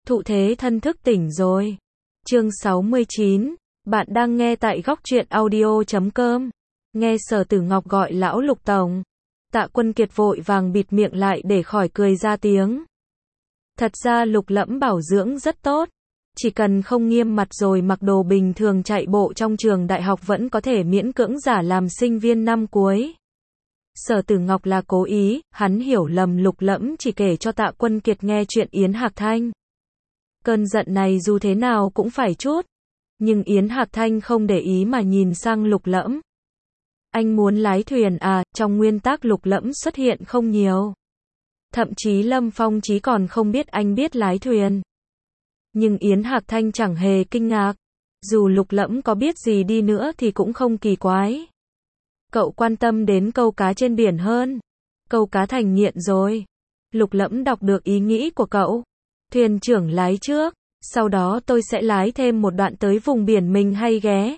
Thụ thế thân thức tỉnh rồi. Chương 69, bạn đang nghe tại góc truyện audio.com. Nghe Sở Tử Ngọc gọi lão Lục tổng. Tạ Quân Kiệt vội vàng bịt miệng lại để khỏi cười ra tiếng. Thật ra Lục Lẫm bảo dưỡng rất tốt. Chỉ cần không nghiêm mặt rồi mặc đồ bình thường chạy bộ trong trường đại học vẫn có thể miễn cưỡng giả làm sinh viên năm cuối. Sở Tử Ngọc là cố ý, hắn hiểu lầm Lục Lẫm chỉ kể cho Tạ Quân Kiệt nghe chuyện Yến Hạc Thanh. Cơn giận này dù thế nào cũng phải chút. Nhưng Yến Hạc Thanh không để ý mà nhìn sang Lục Lẫm. Anh muốn lái thuyền à? Trong nguyên tắc Lục Lẫm xuất hiện không nhiều. Thậm chí Lâm Phong Chí còn không biết anh biết lái thuyền. Nhưng Yến Hạc Thanh chẳng hề kinh ngạc. Dù Lục Lẫm có biết gì đi nữa thì cũng không kỳ quái. Cậu quan tâm đến câu cá trên biển hơn. Câu cá thành nghiện rồi. Lục Lẫm đọc được ý nghĩ của cậu. Thuyền trưởng lái trước, sau đó tôi sẽ lái thêm một đoạn tới vùng biển mình hay ghé.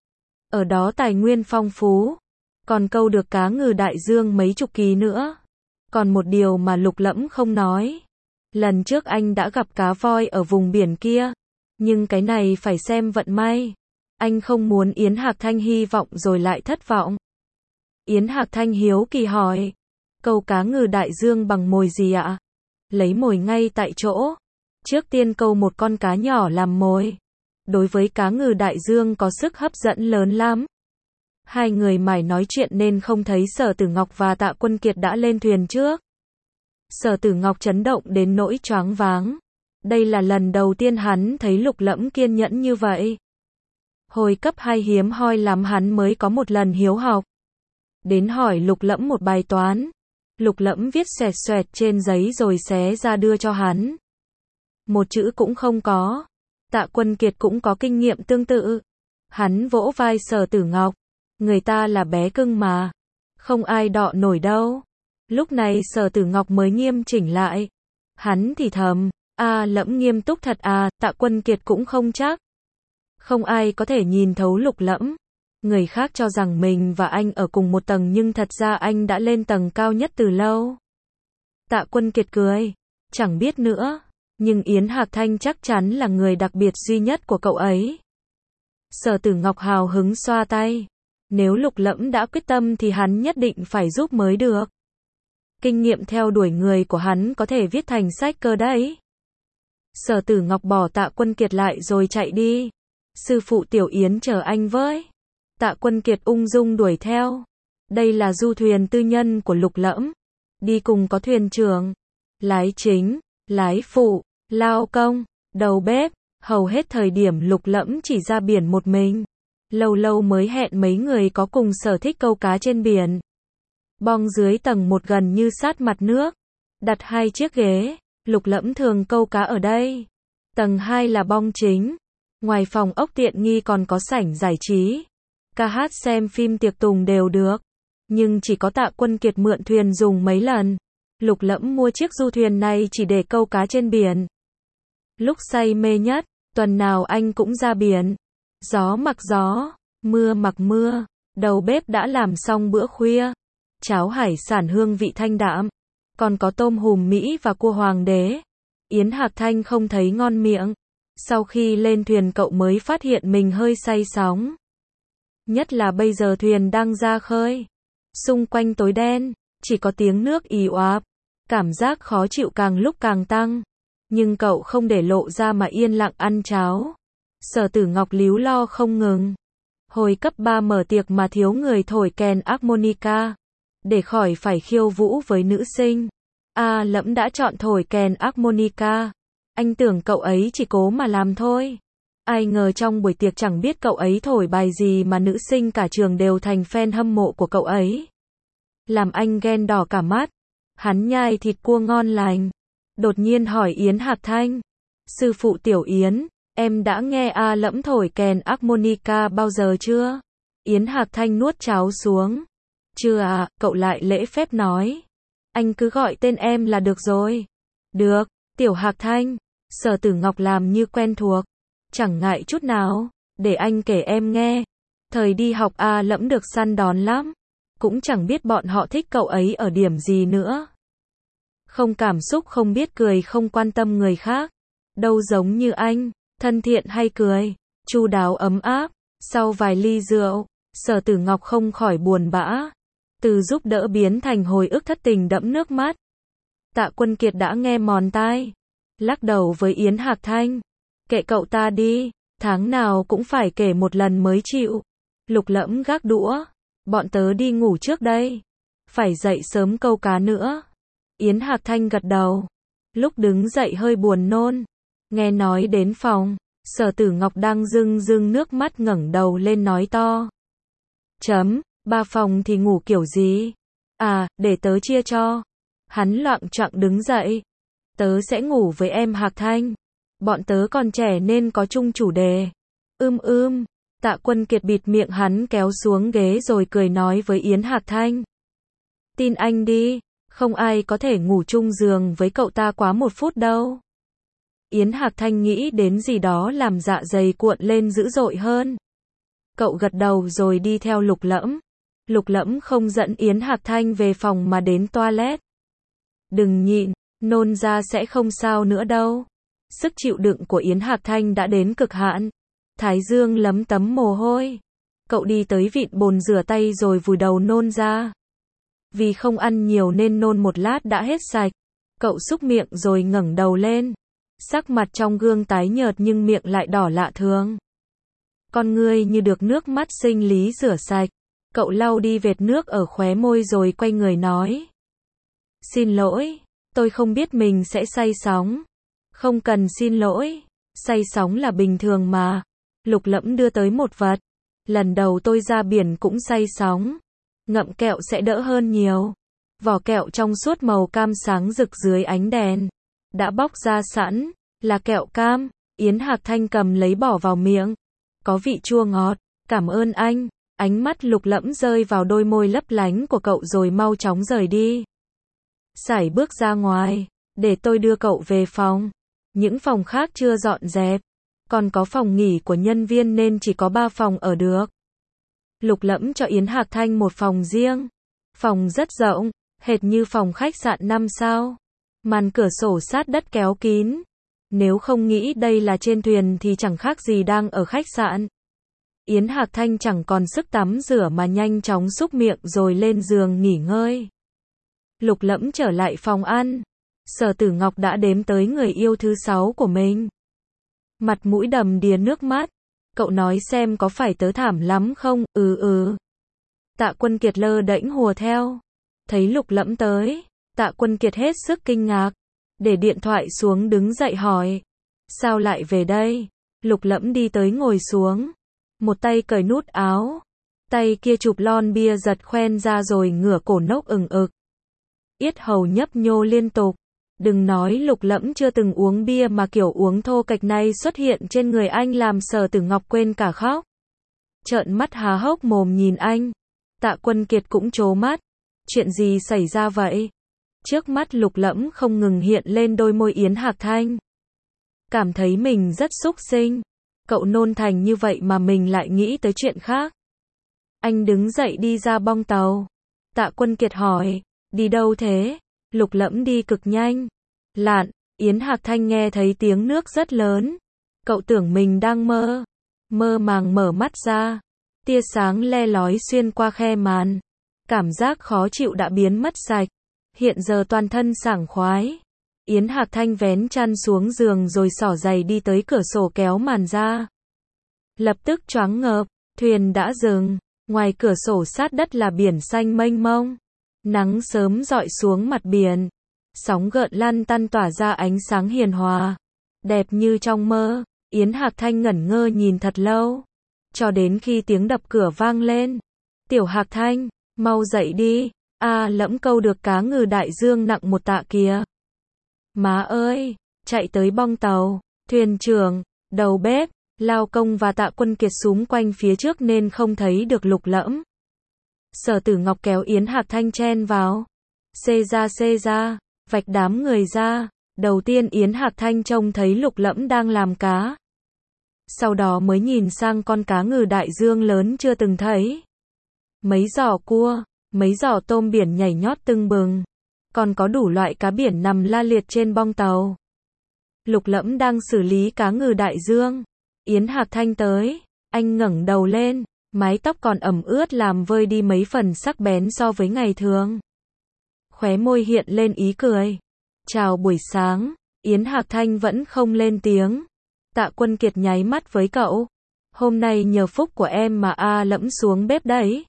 Ở đó tài nguyên phong phú. Còn câu được cá ngừ đại dương mấy chục ký nữa. Còn một điều mà Lục Lẫm không nói. Lần trước anh đã gặp cá voi ở vùng biển kia. Nhưng cái này phải xem vận may. Anh không muốn Yến Hạc Thanh hy vọng rồi lại thất vọng. Yến Hạc Thanh hiếu kỳ hỏi. Câu cá ngừ đại dương bằng mồi gì ạ? Lấy mồi ngay tại chỗ. Trước tiên câu một con cá nhỏ làm mồi. Đối với cá ngừ đại dương có sức hấp dẫn lớn lắm. Hai người mải nói chuyện nên không thấy Sở Tử Ngọc và Tạ Quân Kiệt đã lên thuyền trước. Sở Tử Ngọc chấn động đến nỗi choáng váng. Đây là lần đầu tiên hắn thấy Lục Lẫm kiên nhẫn như vậy. Hồi cấp 2 hiếm hoi lắm hắn mới có một lần hiếu học. Đến hỏi Lục Lẫm một bài toán. Lục Lẫm viết xoẹt xoẹt trên giấy rồi xé ra đưa cho hắn. Một chữ cũng không có. Tạ Quân Kiệt cũng có kinh nghiệm tương tự. Hắn vỗ vai Sở Tử Ngọc. Người ta là bé cưng mà. Không ai đọ nổi đâu. Lúc này Sở Tử Ngọc mới nghiêm chỉnh lại. Hắn thì thầm. Lẫm nghiêm túc thật à? Tạ Quân Kiệt cũng không chắc. Không ai có thể nhìn thấu Lục Lẫm. Người khác cho rằng mình và anh ở cùng một tầng nhưng thật ra anh đã lên tầng cao nhất từ lâu. Tạ Quân Kiệt cười. Chẳng biết nữa. Nhưng Yến Hạc Thanh chắc chắn là người đặc biệt duy nhất của cậu ấy. Sở Tử Ngọc hào hứng xoa tay. Nếu Lục Lẫm đã quyết tâm thì hắn nhất định phải giúp mới được. Kinh nghiệm theo đuổi người của hắn có thể viết thành sách cơ đấy. Sở Tử Ngọc bỏ Tạ Quân Kiệt lại rồi chạy đi. Sư phụ Tiểu Yến chờ anh với. Tạ Quân Kiệt ung dung đuổi theo. Đây là du thuyền tư nhân của Lục Lẫm. Đi cùng có thuyền trưởng, lái chính, lái phụ, lao công, đầu bếp. Hầu hết thời điểm Lục Lẫm chỉ ra biển một mình. Lâu lâu mới hẹn mấy người có cùng sở thích câu cá trên biển. Bong dưới tầng 1 gần như sát mặt nước. Đặt 2 chiếc ghế. Lục Lẫm thường câu cá ở đây. Tầng 2 là bong chính. Ngoài phòng ốc tiện nghi còn có sảnh giải trí. Ca hát xem phim tiệc tùng đều được. Nhưng chỉ có Tạ Quân Kiệt mượn thuyền dùng mấy lần. Lục Lẫm mua chiếc du thuyền này chỉ để câu cá trên biển. Lúc say mê nhất, tuần nào anh cũng ra biển. Gió mặc gió, mưa mặc mưa. Đầu bếp đã làm xong bữa khuya. Cháo hải sản hương vị thanh đạm. Còn có tôm hùm Mỹ và cua hoàng đế. Yến Hạc Thanh không thấy ngon miệng. Sau khi lên thuyền cậu mới phát hiện mình hơi say sóng. Nhất là bây giờ thuyền đang ra khơi. Xung quanh tối đen, chỉ có tiếng nước ì oạp. Cảm giác khó chịu càng lúc càng tăng. Nhưng cậu không để lộ ra mà yên lặng ăn cháo. Sở Tử Ngọc líu lo không ngừng. Hồi cấp 3 mở tiệc mà thiếu người thổi kèn harmonica. Để khỏi phải khiêu vũ với nữ sinh. Lẫm đã chọn thổi kèn harmonica. Anh tưởng cậu ấy chỉ cố mà làm thôi. Ai ngờ trong buổi tiệc chẳng biết cậu ấy thổi bài gì mà nữ sinh cả trường đều thành fan hâm mộ của cậu ấy. Làm anh ghen đỏ cả mắt. Hắn nhai thịt cua ngon lành. Đột nhiên hỏi Yến Hạc Thanh. Sư phụ Tiểu Yến, em đã nghe Lẫm thổi kèn harmonica bao giờ chưa? Yến Hạc Thanh nuốt cháo xuống. Chưa ạ, cậu lại lễ phép nói. Anh cứ gọi tên em là được rồi. Được, Tiểu Hạc Thanh. Sở Tử Ngọc làm như quen thuộc. Chẳng ngại chút nào, để anh kể em nghe. Thời đi học Lẫm được săn đón lắm. Cũng chẳng biết bọn họ thích cậu ấy ở điểm gì nữa. Không cảm xúc, không biết cười, không quan tâm người khác. đâu giống như anh, thân thiện hay cười, chu đáo ấm áp. Sau vài ly rượu, Sở Tử Ngọc không khỏi buồn bã, từ giúp đỡ biến thành hồi ức thất tình đẫm nước mắt. Tạ Quân Kiệt đã nghe mòn tai, lắc đầu với Yến Hạc Thanh, kệ cậu ta đi, tháng nào cũng phải kể một lần mới chịu. Lục Lẫm gác đũa, bọn tớ đi ngủ trước đây, phải dậy sớm câu cá nữa. Yến Hạc Thanh gật đầu, lúc đứng dậy hơi buồn nôn, nghe nói đến phòng, Sở Tử Ngọc đang rưng rưng nước mắt ngẩng đầu lên nói to. Ba phòng thì ngủ kiểu gì? À, để tớ chia cho. Hắn loạng choạng đứng dậy. Tớ sẽ ngủ với em Hạc Thanh. Bọn tớ còn trẻ nên có chung chủ đề. Tạ Quân Kiệt bịt miệng hắn kéo xuống ghế rồi cười nói với Yến Hạc Thanh. Tin anh đi, không ai có thể ngủ chung giường với cậu ta quá 1 phút đâu. Yến Hạc Thanh nghĩ đến gì đó làm dạ dày cuộn lên dữ dội hơn. Cậu gật đầu rồi đi theo Lục Lẫm. Lục Lẫm không dẫn Yến Hạc Thanh về phòng mà đến toilet. Đừng nhịn, nôn ra sẽ không sao nữa đâu. Sức chịu đựng của Yến Hạc Thanh đã đến cực hạn. Thái dương lấm tấm mồ hôi. Cậu đi tới vịn bồn rửa tay rồi vùi đầu nôn ra. Vì không ăn nhiều nên nôn một lát đã hết sạch. Cậu súc miệng rồi ngẩng đầu lên. Sắc mặt trong gương tái nhợt nhưng miệng lại đỏ lạ thường. Con ngươi như được nước mắt sinh lý rửa sạch. Cậu lau đi vệt nước ở khóe môi rồi quay người nói. Xin lỗi, tôi không biết mình sẽ say sóng. Không cần xin lỗi, say sóng là bình thường mà. Lục Lẫm đưa tới một vật. Lần đầu tôi ra biển cũng say sóng. Ngậm kẹo sẽ đỡ hơn nhiều. Vỏ kẹo trong suốt màu cam sáng rực dưới ánh đèn. Đã bóc ra sẵn, là kẹo cam. Yến Hạc Thanh cầm lấy bỏ vào miệng. Có vị chua ngọt, cảm ơn anh. Ánh mắt Lục Lẫm rơi vào đôi môi lấp lánh của cậu rồi mau chóng rời đi. Sải bước ra ngoài, để tôi đưa cậu về phòng. Những phòng khác chưa dọn dẹp. Còn có phòng nghỉ của nhân viên nên chỉ có 3 phòng ở được. Lục Lẫm cho Yến Hạc Thanh một phòng riêng. Phòng rất rộng, hệt như phòng khách sạn 5 sao. Màn cửa sổ sát đất kéo kín. Nếu không nghĩ đây là trên thuyền thì chẳng khác gì đang ở khách sạn. Yến Hạc Thanh chẳng còn sức tắm rửa mà nhanh chóng súc miệng rồi lên giường nghỉ ngơi. Lục Lẫm trở lại phòng ăn. Sở Tử Ngọc đã đếm tới người yêu thứ 6 của mình. Mặt mũi đầm đìa nước mắt. Cậu nói xem có phải tớ thảm lắm không? Tạ Quân Kiệt lơ đễnh hùa theo. Thấy Lục Lẫm tới, Tạ Quân Kiệt hết sức kinh ngạc. Để điện thoại xuống đứng dậy hỏi. Sao lại về đây? Lục Lẫm đi tới ngồi xuống. Một tay cởi nút áo. Tay kia chụp lon bia giật khoen ra rồi ngửa cổ nốc ừng ực. Yết hầu nhấp nhô liên tục. Đừng nói Lục Lẫm chưa từng uống bia mà kiểu uống thô kệch này xuất hiện trên người anh làm Sở Tử Ngọc quên cả khóc. Trợn mắt há hốc mồm nhìn anh. Tạ Quân Kiệt cũng trố mắt. Chuyện gì xảy ra vậy? Trước mắt Lục Lẫm không ngừng hiện lên đôi môi Yến Hạc Thanh. Cảm thấy mình rất xúc sinh. Cậu nôn thành như vậy mà mình lại nghĩ tới chuyện khác. Anh đứng dậy đi ra bong tàu. Tạ Quân Kiệt hỏi, đi đâu thế? Lục Lẫm đi cực nhanh. Lạn, Yến Hạc Thanh nghe thấy tiếng nước rất lớn. Cậu tưởng mình đang mơ. Mơ màng mở mắt ra. Tia sáng le lói xuyên qua khe màn. Cảm giác khó chịu đã biến mất sạch. Hiện giờ toàn thân sảng khoái. Yến Hạc Thanh vén chăn xuống giường rồi xỏ giày đi tới cửa sổ kéo màn ra. Lập tức choáng ngợp, thuyền đã dừng. Ngoài cửa sổ sát đất là biển xanh mênh mông. Nắng sớm rọi xuống mặt biển. Sóng gợn lăn tăn tỏa ra ánh sáng hiền hòa. Đẹp như trong mơ. Yến Hạc Thanh ngẩn ngơ nhìn thật lâu. Cho đến khi tiếng đập cửa vang lên. Tiểu Hạc Thanh, mau dậy đi. Lẫm câu được cá ngừ đại dương nặng 1 tạ kìa. Má ơi, chạy tới bong tàu. Thuyền trưởng, đầu bếp, lao công và Tạ Quân Kiệt xúm quanh phía trước nên không thấy được Lục Lẫm. Sở Tử Ngọc kéo Yến Hạc Thanh chen vào. Xê ra, vạch đám người ra. Đầu tiên Yến Hạc Thanh trông thấy Lục Lẫm đang làm cá. Sau đó mới nhìn sang con cá ngừ đại dương lớn chưa từng thấy. Mấy giỏ cua, mấy giỏ tôm biển nhảy nhót tưng bừng. Còn có đủ loại cá biển nằm la liệt trên bong tàu. Lục Lẫm đang xử lý cá ngừ đại dương. Yến Hạc Thanh tới, anh ngẩng đầu lên, mái tóc còn ẩm ướt làm vơi đi mấy phần sắc bén so với ngày thường. Khóe môi hiện lên ý cười. Chào buổi sáng, Yến Hạc Thanh vẫn không lên tiếng. Tạ Quân Kiệt nháy mắt với cậu. Hôm nay nhờ phúc của em mà Lẫm xuống bếp đấy.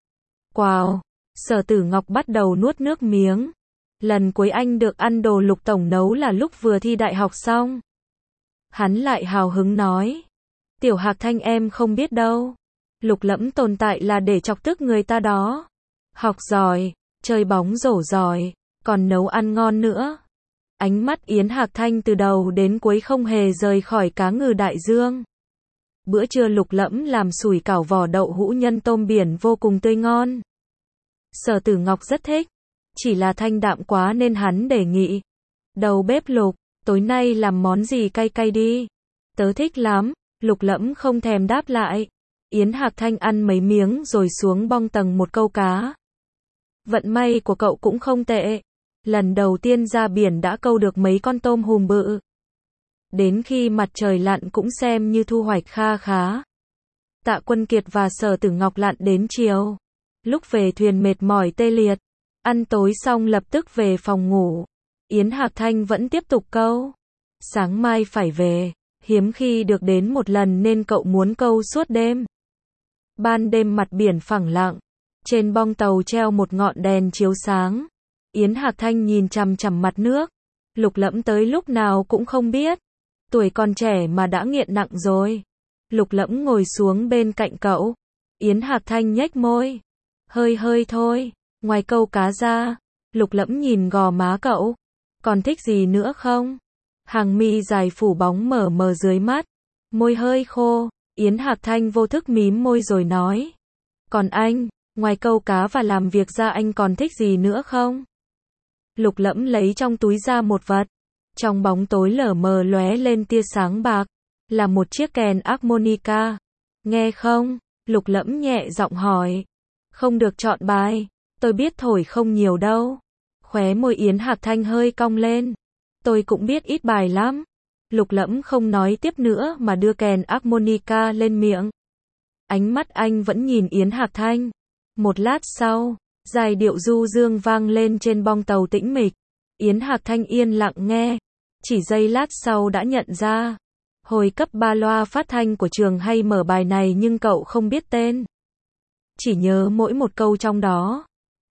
Wow, Sở Tử Ngọc bắt đầu nuốt nước miếng. Lần cuối anh được ăn đồ Lục tổng nấu là lúc vừa thi đại học xong. Hắn lại hào hứng nói. Tiểu Hạc Thanh em không biết đâu. Lục Lẫm tồn tại là để chọc tức người ta đó. Học giỏi, chơi bóng rổ giỏi, còn nấu ăn ngon nữa. Ánh mắt Yến Hạc Thanh từ đầu đến cuối không hề rời khỏi cá ngừ đại dương. Bữa trưa Lục Lẫm làm sủi cảo vỏ đậu hũ nhân tôm biển vô cùng tươi ngon. Sở Tử Ngọc rất thích, chỉ là thanh đạm quá nên hắn đề nghị. Đầu bếp Lục, tối nay làm món gì cay cay đi. Tớ thích lắm. Lục Lẫm không thèm đáp lại. Yến Hạc Thanh ăn mấy miếng rồi xuống bong tầng một câu cá. Vận may của cậu cũng không tệ. Lần đầu tiên ra biển đã câu được mấy con tôm hùm bự. Đến khi mặt trời lặn cũng xem như thu hoạch kha khá. Tạ Quân Kiệt và Sở Tử Ngọc lặn đến chiều. Lúc về thuyền mệt mỏi tê liệt. Ăn tối xong lập tức về phòng ngủ. Yến Hạc Thanh vẫn tiếp tục câu. Sáng mai phải về. Hiếm khi được đến một lần nên cậu muốn câu suốt đêm. Ban đêm mặt biển phẳng lặng. Trên bong tàu treo một ngọn đèn chiếu sáng. Yến Hạc Thanh nhìn chằm chằm mặt nước. Lục Lẫm tới lúc nào cũng không biết. Tuổi còn trẻ mà đã nghiện nặng rồi. Lục Lẫm ngồi xuống bên cạnh cậu. Yến Hạc Thanh nhếch môi. Hơi thôi. Ngoài câu cá ra. Lục Lẫm nhìn gò má cậu. Còn thích gì nữa không? Hàng mi dài phủ bóng mờ mờ dưới mắt. Môi hơi khô. Yến Hạc Thanh vô thức mím môi rồi nói. Còn anh, ngoài câu cá và làm việc ra anh còn thích gì nữa không? Lục Lẫm lấy trong túi ra một vật. Trong bóng tối lờ mờ lóe lên tia sáng bạc. Là một chiếc kèn harmonica. Nghe không? Lục Lẫm nhẹ giọng hỏi. Không được chọn bài. Tôi biết thổi không nhiều đâu. Khóe môi Yến Hạc Thanh hơi cong lên. Tôi cũng biết ít bài lắm. Lục Lẫm không nói tiếp nữa mà đưa kèn harmonica lên miệng. Ánh mắt anh vẫn nhìn Yến Hạc Thanh. Một lát sau, giai điệu du dương vang lên trên bong tàu tĩnh mịch. Yến Hạc Thanh yên lặng nghe. Chỉ giây lát sau đã nhận ra. Hồi cấp 3 loa phát thanh của trường hay mở bài này nhưng cậu không biết tên. Chỉ nhớ mỗi một câu trong đó.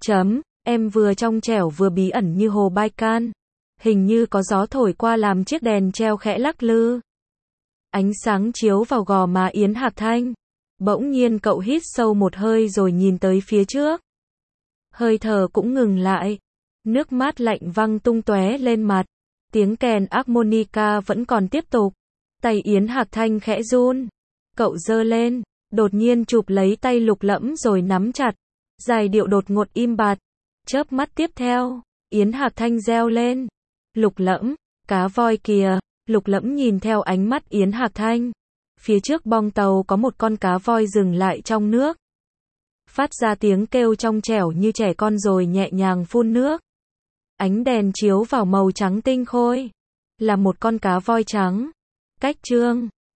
Em vừa trong trẻo vừa bí ẩn như hồ Baikal. Hình như có gió thổi qua làm chiếc đèn treo khẽ lắc lư. Ánh sáng chiếu vào gò má Yến Hạc Thanh. Bỗng nhiên cậu hít sâu một hơi rồi nhìn tới phía trước. Hơi thở cũng ngừng lại. Nước mắt lạnh văng tung tóe lên mặt. Tiếng kèn harmonica vẫn còn tiếp tục. Tay Yến Hạc Thanh khẽ run. Cậu giơ lên, đột nhiên chụp lấy tay Lục Lẫm rồi nắm chặt. Giai điệu đột ngột im bặt. Chớp mắt tiếp theo, Yến Hạc Thanh reo lên. Lục Lẫm, cá voi kìa. Lục Lẫm nhìn theo ánh mắt Yến Hạc Thanh. Phía trước bong tàu có một con cá voi dừng lại trong nước. Phát ra tiếng kêu trong trẻo như trẻ con rồi nhẹ nhàng phun nước. Ánh đèn chiếu vào màu trắng tinh khôi. Là một con cá voi trắng. Cách chương